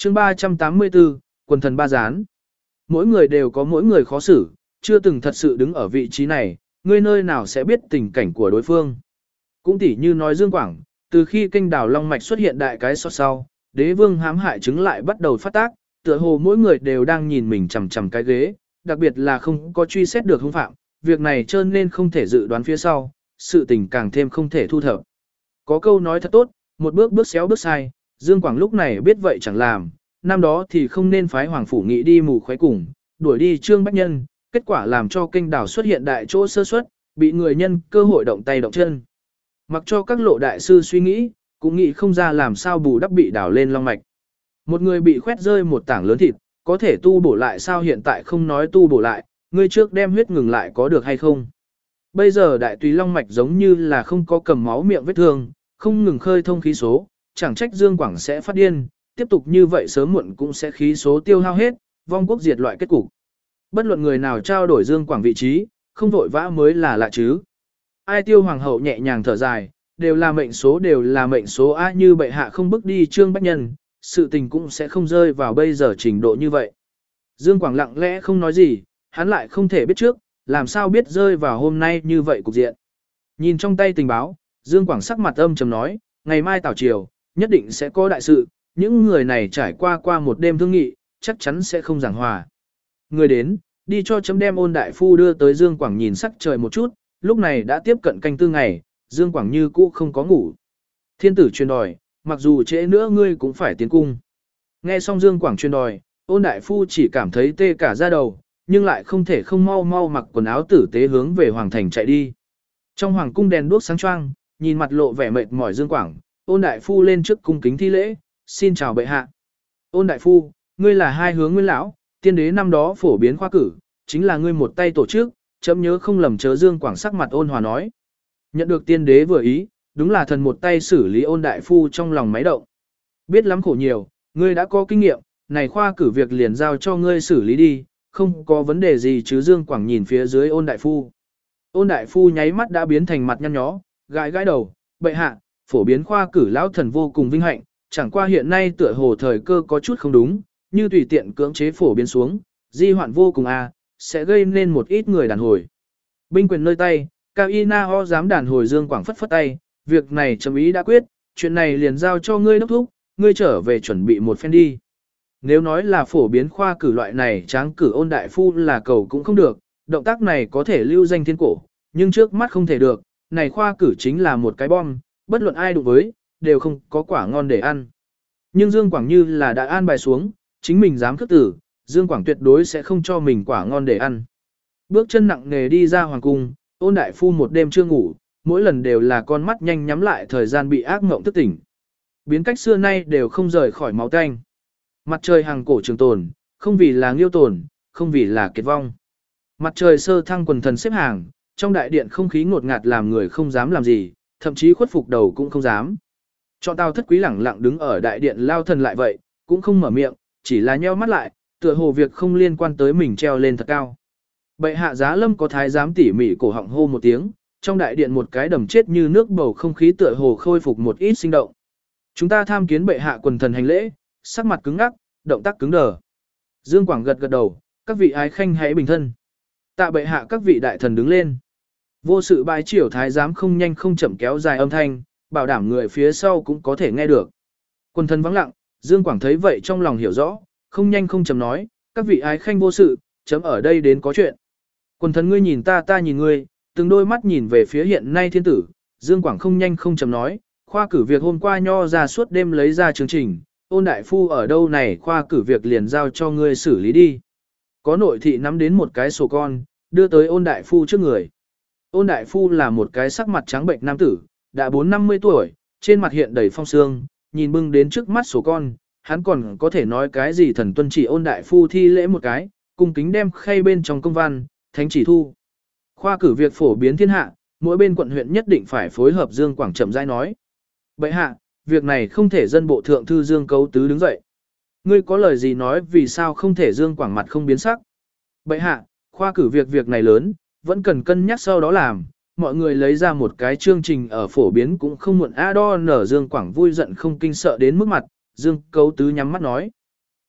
chương 384, quần thần ba gián. Mỗi người đều có mỗi người khó xử, chưa từng thật sự đứng ở vị trí này, ngươi nơi nào sẽ biết tình cảnh của đối phương. Cũng tỉ như nói Dương Quảng, từ khi kênh đảo Long Mạch xuất hiện đại cái sau, đế vương hãm hại chứng lại bắt đầu phát tác, tựa hồ mỗi người đều đang nhìn mình chằm chằm cái ghế, đặc biệt là không có truy xét được hung phạm, việc này trơn nên không thể dự đoán phía sau, sự tình càng thêm không thể thu thập. Có câu nói thật tốt, một bước bước xéo bước sai, Dương Quảng lúc này biết vậy chẳng làm, năm đó thì không nên phái Hoàng Phủ Nghị đi mù khoái cùng, đuổi đi Trương Bách Nhân, kết quả làm cho kênh đảo xuất hiện đại chỗ sơ suất, bị người nhân cơ hội động tay động chân. Mặc cho các lộ đại sư suy nghĩ, cũng nghĩ không ra làm sao bù đắp bị đảo lên long mạch. Một người bị khoét rơi một tảng lớn thịt, có thể tu bổ lại sao hiện tại không nói tu bổ lại, người trước đem huyết ngừng lại có được hay không. Bây giờ đại tùy long mạch giống như là không có cầm máu miệng vết thương, không ngừng khơi thông khí số, chẳng trách Dương Quảng sẽ phát điên, tiếp tục như vậy sớm muộn cũng sẽ khí số tiêu hao hết, vong quốc diệt loại kết cục. Bất luận người nào trao đổi Dương Quảng vị trí, không vội vã mới là lạ chứ. Ai Tiêu hoàng hậu nhẹ nhàng thở dài, đều là mệnh số a, như bệ hạ không bước đi Trương Bách Nhân, sự tình cũng sẽ không rơi vào bây giờ trình độ như vậy. Dương Quảng lặng lẽ không nói gì, hắn lại không thể biết trước, làm sao biết rơi vào hôm nay như vậy cục diện. Nhìn trong tay tình báo, Dương Quảng sắc mặt âm trầm nói, ngày mai tảo triều, nhất định sẽ có đại sự, những người này trải qua một đêm thương nghị, chắc chắn sẽ không giảng hòa. Người đến, đi cho chấm đem Ôn đại phu đưa tới. Dương Quảng nhìn sắc trời một chút, lúc này đã tiếp cận canh tư ngày, Dương Quảng như cũ không có ngủ. Thiên tử truyền đòi, mặc dù trễ nữa ngươi cũng phải tiến cung. Nghe xong Dương Quảng truyền đòi, Ôn đại phu chỉ cảm thấy tê cả da đầu, nhưng lại không thể không mau mặc quần áo tử tế hướng về hoàng thành chạy đi. Trong hoàng cung đèn đuốc sáng choang, nhìn mặt lộ vẻ mệt mỏi Dương Quảng, Ôn đại phu lên trước cung kính thi lễ, xin chào bệ hạ. Ôn đại phu, ngươi là hai hướng nguyên lão, tiên đế năm đó phổ biến khoa cử, chính là ngươi một tay tổ chức, chấm nhớ không lầm chớ. Dương Quảng sắc mặt ôn hòa nói. Nhận được tiên đế vừa ý, đúng là thần một tay xử lý. Ôn đại phu trong lòng máy động. Biết lắm khổ nhiều, ngươi đã có kinh nghiệm, này khoa cử việc liền giao cho ngươi xử lý đi, không có vấn đề gì chứ. Dương Quảng nhìn phía dưới Ôn đại phu. Ôn đại phu nháy mắt đã biến thành mặt nhăn nhó, gãi đầu, bệ hạ, phổ biến khoa cử lão thần vô cùng vinh hạnh, chẳng qua hiện nay tựa hồ thời cơ có chút không đúng, như tùy tiện cưỡng chế phổ biến xuống, di hoạn vô cùng sẽ gây nên một ít người đàn hồi. Binh quyền nơi tay, Cao Y Na Ho dám đàn hồi. Dương Quảng phất phất tay, việc này chấm ý đã quyết, chuyện này liền giao cho ngươi đốc thúc, ngươi trở về chuẩn bị một phen đi. Nếu nói là phổ biến khoa cử loại này tráng cử Ôn đại phu là cầu cũng không được, động tác này có thể lưu danh thiên cổ, nhưng trước mắt không thể được, này khoa cử chính là một cái bom, bất luận ai đụng với, đều không có quả ngon để ăn. Nhưng Dương Quảng như là đã an bài xuống, chính mình dám khước tử, Dương Quảng tuyệt đối sẽ không cho mình quả ngon để ăn. Bước chân nặng nề đi ra hoàng cung, Ôn đại phu một đêm chưa ngủ, mỗi lần đều là con mắt nhanh nhắm lại, thời gian bị ác mộng thức tỉnh. Biến cách xưa nay đều không rời khỏi máu tanh. Mặt trời hàng cổ trường tồn, không vì là nghiêu tồn, không vì là kiệt vong. Mặt trời sơ thăng quần thần xếp hàng, trong đại điện không khí ngột ngạt làm người không dám làm gì, thậm chí khuất phục đầu cũng không dám. Chọn Tào Thất Quý lẳng lặng đứng ở đại điện lao thần lại vậy, cũng không mở miệng, chỉ là nheo mắt lại, tựa hồ việc không liên quan tới mình treo lên thật cao. Bệ hạ giá lâm có thái giám tỉ mỉ cổ họng hô một tiếng, trong đại điện một cái đầm chết như nước, bầu không khí tựa hồ khôi phục một ít sinh động. Chúng ta tham kiến bệ hạ. Quần thần hành lễ, sắc mặt cứng ngắc, động tác cứng đờ. Dương Quảng gật đầu, các vị ái khanh hãy bình thân. Tạ bệ hạ. Các vị đại thần đứng lên. Vô sự bái triều thái giám không nhanh không chậm kéo dài âm thanh, bảo đảm người phía sau cũng có thể nghe được. Quần thần vắng lặng, Dương Quảng thấy vậy trong lòng hiểu rõ, không nhanh không chậm nói, các vị ái khanh vô sự, chấm ở đây đến có chuyện. Quần thần ngươi nhìn ta, ta nhìn ngươi, từng đôi mắt nhìn về phía hiện nay thiên tử. Dương Quảng không nhanh không chậm nói, khoa cử việc hôm qua nho ra suốt đêm lấy ra chương trình, Ôn đại phu ở đâu này, khoa cử việc liền giao cho ngươi xử lý đi. Có nội thị nắm đến một cái sổ con, đưa tới Ôn đại phu trước người. Ôn đại phu là một cái sắc mặt trắng bệnh nam tử, đã 40-50 tuổi, trên mặt hiện đầy phong sương, nhìn bưng đến trước mắt sổ con, hắn còn có thể nói cái gì thần tuân chỉ. Ôn đại phu thi lễ một cái, cung kính đem khay bên trong công văn, thánh chỉ thu. Khoa cử việc phổ biến thiên hạ, mỗi bên quận huyện nhất định phải phối hợp. Dương Quảng chậm rãi nói. Bệ hạ, việc này không thể. Dân bộ thượng thư Dương Cấu Tứ đứng dậy. Ngươi có lời gì nói, vì sao không thể? Dương Quảng mặt không biến sắc. Bệ hạ, khoa cử việc này lớn, vẫn cần cân nhắc sau đó làm. Mọi người lấy ra một cái chương trình ở phổ biến cũng không muộn. Đo nở. Dương Quảng vui giận không kinh sợ đến mức mặt. Dương Cấu Tứ nhắm mắt nói.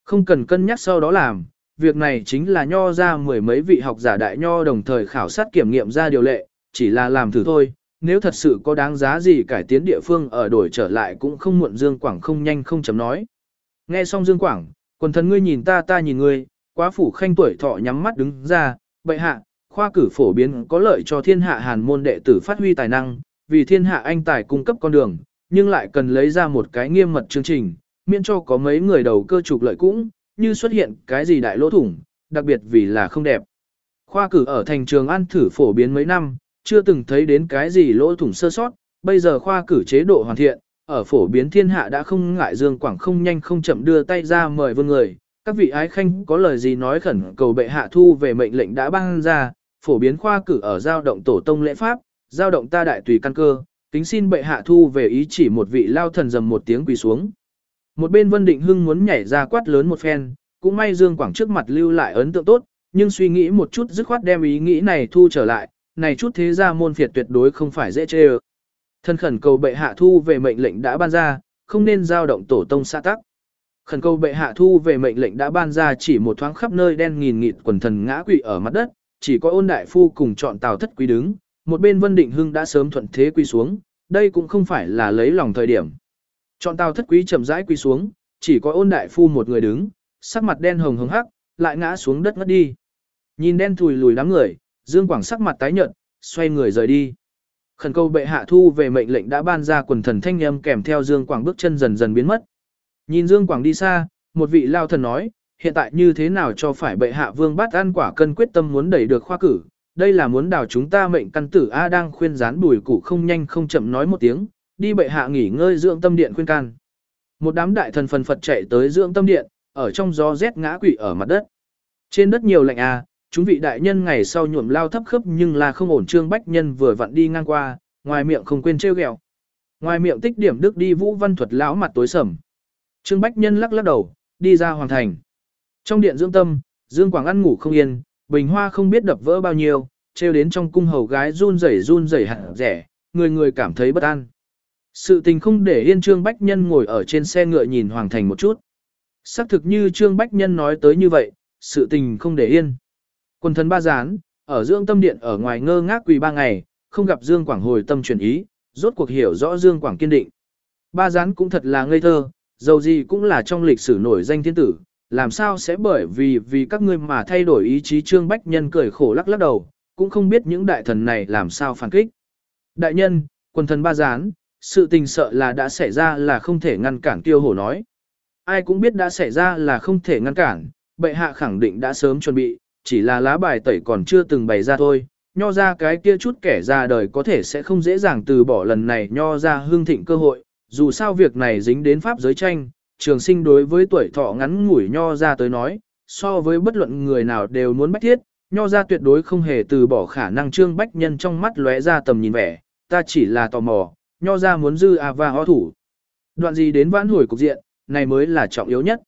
Không cần cân nhắc sau đó làm, việc này chính là nho ra mười mấy vị học giả đại nho đồng thời khảo sát kiểm nghiệm ra điều lệ, chỉ là làm thử thôi, nếu thật sự có đáng giá gì cải tiến địa phương ở đổi trở lại cũng không muộn. Dương Quảng không nhanh không chấm nói. Nghe xong Dương Quảng, quần thần ngươi nhìn ta ta nhìn ngươi, quá phủ khanh tuổi thọ nhắm mắt đứng ra, bệ hạ, khoa cử phổ biến có lợi cho thiên hạ hàn môn đệ tử phát huy tài năng, vì thiên hạ anh tài cung cấp con đường, nhưng lại cần lấy ra một cái nghiêm mật chương trình, miễn cho có mấy người đầu cơ trục lợi cũng, như xuất hiện cái gì đại lỗ thủng, đặc biệt vì là không đẹp. Khoa cử ở thành Trường An thử phổ biến mấy năm, chưa từng thấy đến cái gì lỗ thủng sơ sót, bây giờ khoa cử chế độ hoàn thiện, ở phổ biến thiên hạ đã không ngại. Dương Quảng không nhanh không chậm đưa tay ra mời vương người, các vị ái khanh có lời gì nói khẩn cầu bệ hạ thu về mệnh lệnh đã ban ra, phổ biến khoa cử ở giao động tổ tông lễ pháp, giao động ta đại tùy căn cơ, kính xin bệ hạ thu về ý chỉ. Một vị lao thần dầm một tiếng quỳ xuống. Một bên Vân Định Hưng muốn nhảy ra quát lớn một phen, cũng may Dương Quảng trước mặt lưu lại ấn tượng tốt, nhưng suy nghĩ một chút dứt khoát đem ý nghĩ này thu trở lại, này chút thế gia môn phiệt tuyệt đối không phải dễ chê ơ. Thân khẩn cầu bệ hạ thu về mệnh lệnh đã ban ra, không nên giao động tổ tông xã tắc. Khẩn cầu bệ hạ thu về mệnh lệnh đã ban ra. Chỉ một thoáng khắp nơi đen nghìn nghịt quần thần ngã quỵ ở mặt đất, chỉ có Ôn đại phu cùng chọn Tào Thất Quý đứng, một bên Vân Định Hưng đã sớm thuận thế quỳ xuống, đây cũng không phải là lấy lòng thời điểm. Chọn Tào Thất Quý chậm rãi quỳ xuống, chỉ có Ôn đại phu một người đứng, sắc mặt đen hồng hồng hắc, lại ngã xuống đất ngất đi. Nhìn đen thùi lùi đám người, Dương Quảng sắc mặt tái nhợt, xoay người rời đi. Khẩn cầu bệ hạ thu về mệnh lệnh đã ban ra. Quần thần thanh âm kèm theo Dương Quảng bước chân dần dần biến mất. Nhìn Dương Quảng đi xa, một vị lao thần nói, hiện tại như thế nào cho phải bệ hạ vương bát an quả cân quyết tâm muốn đẩy được khoa cử, đây là muốn đào chúng ta mệnh căn tử A. Đang khuyên gián Bùi Cụ không nhanh không chậm nói một tiếng, đi bệ hạ nghỉ ngơi dưỡng tâm điện khuyên can. Một đám đại thần phần phật chạy tới dưỡng tâm điện, ở trong gió rét ngã quỵ ở mặt đất. Trên đất nhiều lạnh à, chúng vị đại nhân ngày sau nhuộm lao thấp khớp nhưng là không ổn. Trương Bách Nhân vừa vặn đi ngang qua, ngoài miệng không quên trêu ghẹo. Ngoài miệng tích điểm đức đi Vũ Văn Thuật lão mặt tối sầm. Trương Bách Nhân lắc lắc đầu, đi ra hoàng thành. Trong điện dưỡng tâm, Dương Quảng ăn ngủ không yên, bình hoa không biết đập vỡ bao nhiêu, trêu đến trong cung hầu gái run rẩy hẳn rẻ, người người cảm thấy bất an. Sự tình không để yên. Trương Bách Nhân ngồi ở trên xe ngựa nhìn hoàng thành một chút. Xác thực như Trương Bách Nhân nói tới như vậy, sự tình không để yên. Quần thần ba gián, ở dưỡng tâm điện ở ngoài ngơ ngác quỳ 3 ngày, không gặp Dương Quảng hồi tâm chuyển ý, rốt cuộc hiểu rõ Dương Quảng kiên định. Ba gián cũng thật là ngây thơ, dầu gì cũng là trong lịch sử nổi danh thiên tử, làm sao sẽ bởi vì các ngươi mà thay đổi ý chí. Trương Bách Nhân cười khổ lắc lắc đầu, cũng không biết những đại thần này làm sao phản kích. Đại nhân, quần thần ba gián, sự tình sợ là đã xảy ra là không thể ngăn cản. Tiêu Hổ nói. Ai cũng biết đã xảy ra là không thể ngăn cản, bệ hạ khẳng định đã sớm chuẩn bị, chỉ là lá bài tẩy còn chưa từng bày ra thôi. Nho ra cái kia chút kẻ ra đời có thể sẽ không dễ dàng từ bỏ lần này nho ra hương thịnh cơ hội, dù sao việc này dính đến pháp giới tranh, trường sinh đối với tuổi thọ ngắn ngủi nho ra tới nói, so với bất luận người nào đều muốn bách thiết, nho ra tuyệt đối không hề từ bỏ khả năng. Trương Bách Nhân trong mắt lóe ra tầm nhìn vẻ, ta chỉ là tò mò, nho ra muốn dư và ho thủ. Đoạn gì đến vãn hồi cục diện, này mới là trọng yếu nhất.